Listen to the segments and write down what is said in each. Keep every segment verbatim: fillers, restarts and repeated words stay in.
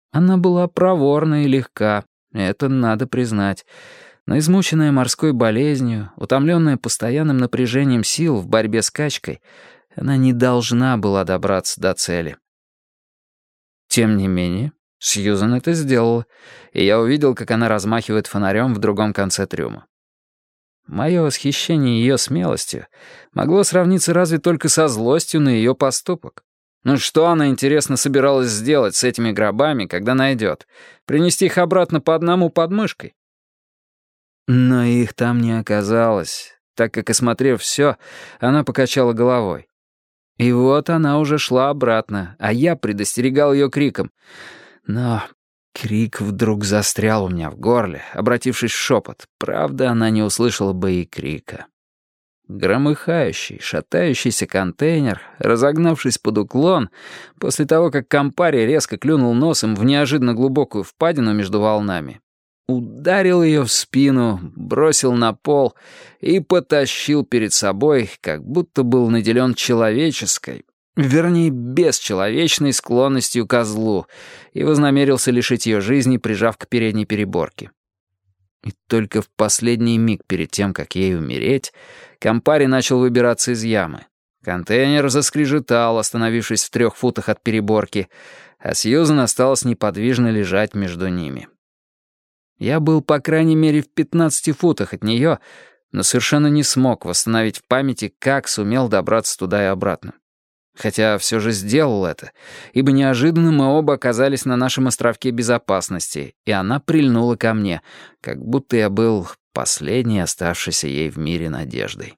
Она была проворна и легка, это надо признать. Но измученная морской болезнью, утомленная постоянным напряжением сил в борьбе с качкой, она не должна была добраться до цели. Тем не менее, Сьюзан это сделала, и я увидел, как она размахивает фонарем в другом конце трюма. Мое восхищение ее смелостью могло сравниться разве только со злостью на ее поступок. Ну что она, интересно, собиралась сделать с этими гробами, когда найдет? Принести их обратно по одному под мышкой? Но их там не оказалось, так как, осмотрев все, она покачала головой. И вот она уже шла обратно, а я предостерегал ее криком. Но крик вдруг застрял у меня в горле, обратившись в шепот. Правда, она не услышала бы и крика. Громыхающий, шатающийся контейнер, разогнавшись под уклон, после того, как компари резко клюнул носом в неожиданно глубокую впадину между волнами, ударил ее в спину, бросил на пол и потащил перед собой, как будто был наделен человеческой, вернее, бесчеловечной склонностью ко злу, и вознамерился лишить ее жизни, прижав к передней переборке. И только в последний миг перед тем, как ей умереть, компари начал выбираться из ямы. Контейнер заскрежетал, остановившись в трех футах от переборки, а Сьюзан осталась неподвижно лежать между ними. Я был, по крайней мере, в пятнадцати футах от нее, но совершенно не смог восстановить в памяти, как сумел добраться туда и обратно. Хотя все же сделал это, ибо неожиданно мы оба оказались на нашем островке безопасности, и она прильнула ко мне, как будто я был последней оставшейся ей в мире надеждой.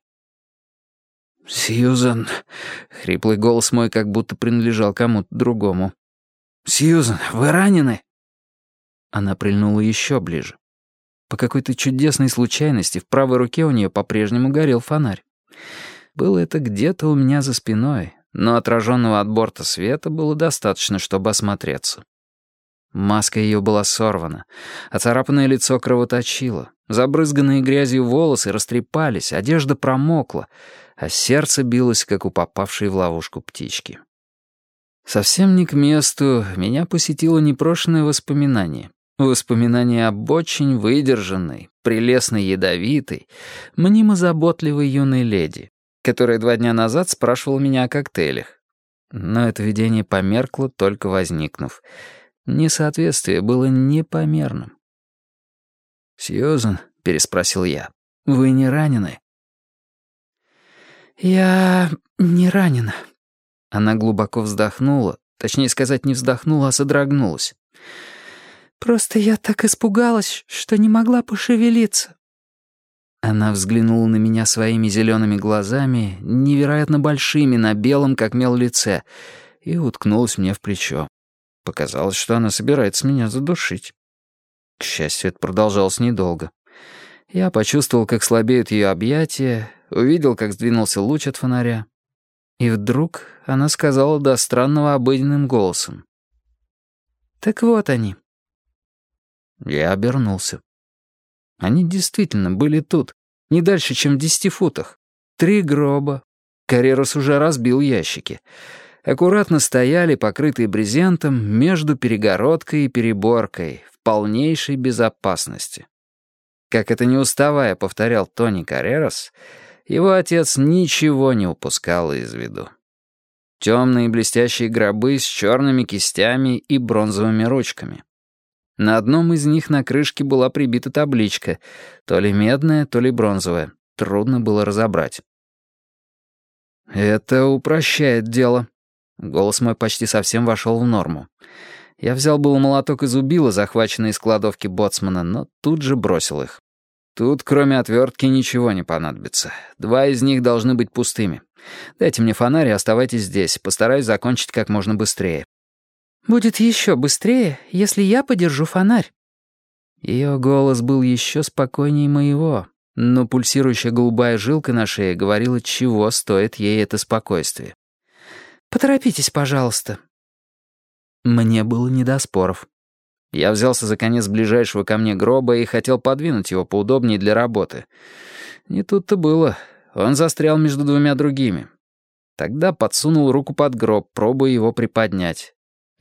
«Сьюзан», — хриплый голос мой как будто принадлежал кому-то другому. «Сьюзан, вы ранены?» Она прильнула еще ближе. По какой-то чудесной случайности в правой руке у нее по-прежнему горел фонарь. Было это где-то у меня за спиной, но отраженного от борта света было достаточно, чтобы осмотреться. Маска ее была сорвана, оцарапанное лицо кровоточило, забрызганные грязью волосы растрепались, одежда промокла, а сердце билось, как у попавшей в ловушку птички. Совсем не к месту меня посетило непрошенное воспоминание. Воспоминание об очень выдержанной, прелестной ядовитой, мнимо заботливой юной леди, которая два дня назад спрашивала меня о коктейлях. Но это видение померкло, только возникнув. Несоответствие было непомерным. «Сьюзан», — переспросил я, — «вы не ранены?» «Я не ранена». Она глубоко вздохнула, точнее сказать, не вздохнула, а содрогнулась. «Просто я так испугалась, что не могла пошевелиться». Она взглянула на меня своими зелеными глазами, невероятно большими на белом, как мел, лице, и уткнулась мне в плечо. Показалось, что она собирается меня задушить. К счастью, это продолжалось недолго. Я почувствовал, как слабеют ее объятия, увидел, как сдвинулся луч от фонаря. И вдруг она сказала до странного обыденным голосом: «Так вот они». Я обернулся. Они действительно были тут, не дальше, чем в десяти футах. Три гроба. Каррерус уже разбил ящики. Аккуратно стояли, покрытые брезентом, между перегородкой и переборкой, в полнейшей безопасности. Как это не уставая повторял Тони Каррерус, его отец ничего не упускал из виду. Темные блестящие гробы с черными кистями и бронзовыми ручками. На одном из них на крышке была прибита табличка, то ли медная, то ли бронзовая. Трудно было разобрать. «Это упрощает дело». Голос мой почти совсем вошел в норму. Я взял было молоток и зубило, захваченные из кладовки боцмана, но тут же бросил их. Тут, кроме отвертки, ничего не понадобится. Два из них должны быть пустыми. Дайте мне фонарь и оставайтесь здесь. Постараюсь закончить как можно быстрее. «Будет еще быстрее, если я подержу фонарь». Ее голос был еще спокойнее моего, но пульсирующая голубая жилка на шее говорила, чего стоит ей это спокойствие. «Поторопитесь, пожалуйста». Мне было не до споров. Я взялся за конец ближайшего ко мне гроба и хотел подвинуть его поудобнее для работы. Не тут-то было. Он застрял между двумя другими. Тогда подсунул руку под гроб, пробуя его приподнять.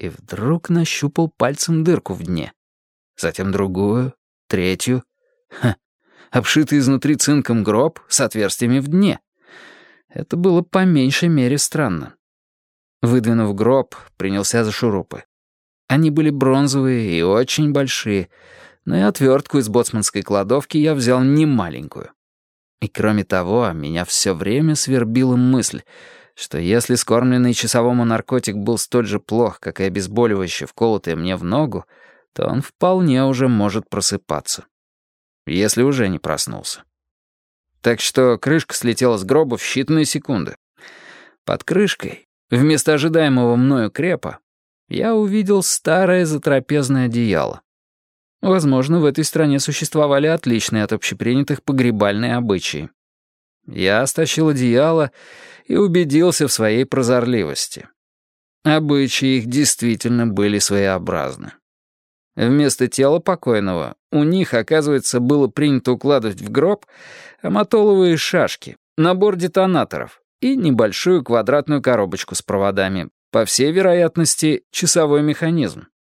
и вдруг нащупал пальцем дырку в дне. Затем другую, третью. Ха, обшитый изнутри цинком гроб с отверстиями в дне. Это было по меньшей мере странно. Выдвинув гроб, принялся за шурупы. Они были бронзовые и очень большие, но и отвертку из боцманской кладовки я взял немаленькую. И кроме того, меня все время свербила мысль, что если скормленный часовому наркотик был столь же плох, как и обезболивающее, вколотое мне в ногу, то он вполне уже может просыпаться. Если уже не проснулся. Так что крышка слетела с гроба в считанные секунды. Под крышкой, вместо ожидаемого мною крепа, я увидел старое затрапезное одеяло. Возможно, в этой стране существовали отличные от общепринятых погребальные обычаи. Я стащил одеяло и убедился в своей прозорливости. Обычаи их действительно были своеобразны. Вместо тела покойного у них, оказывается, было принято укладывать в гроб аматоловые шашки, набор детонаторов и небольшую квадратную коробочку с проводами, по всей вероятности, часовой механизм.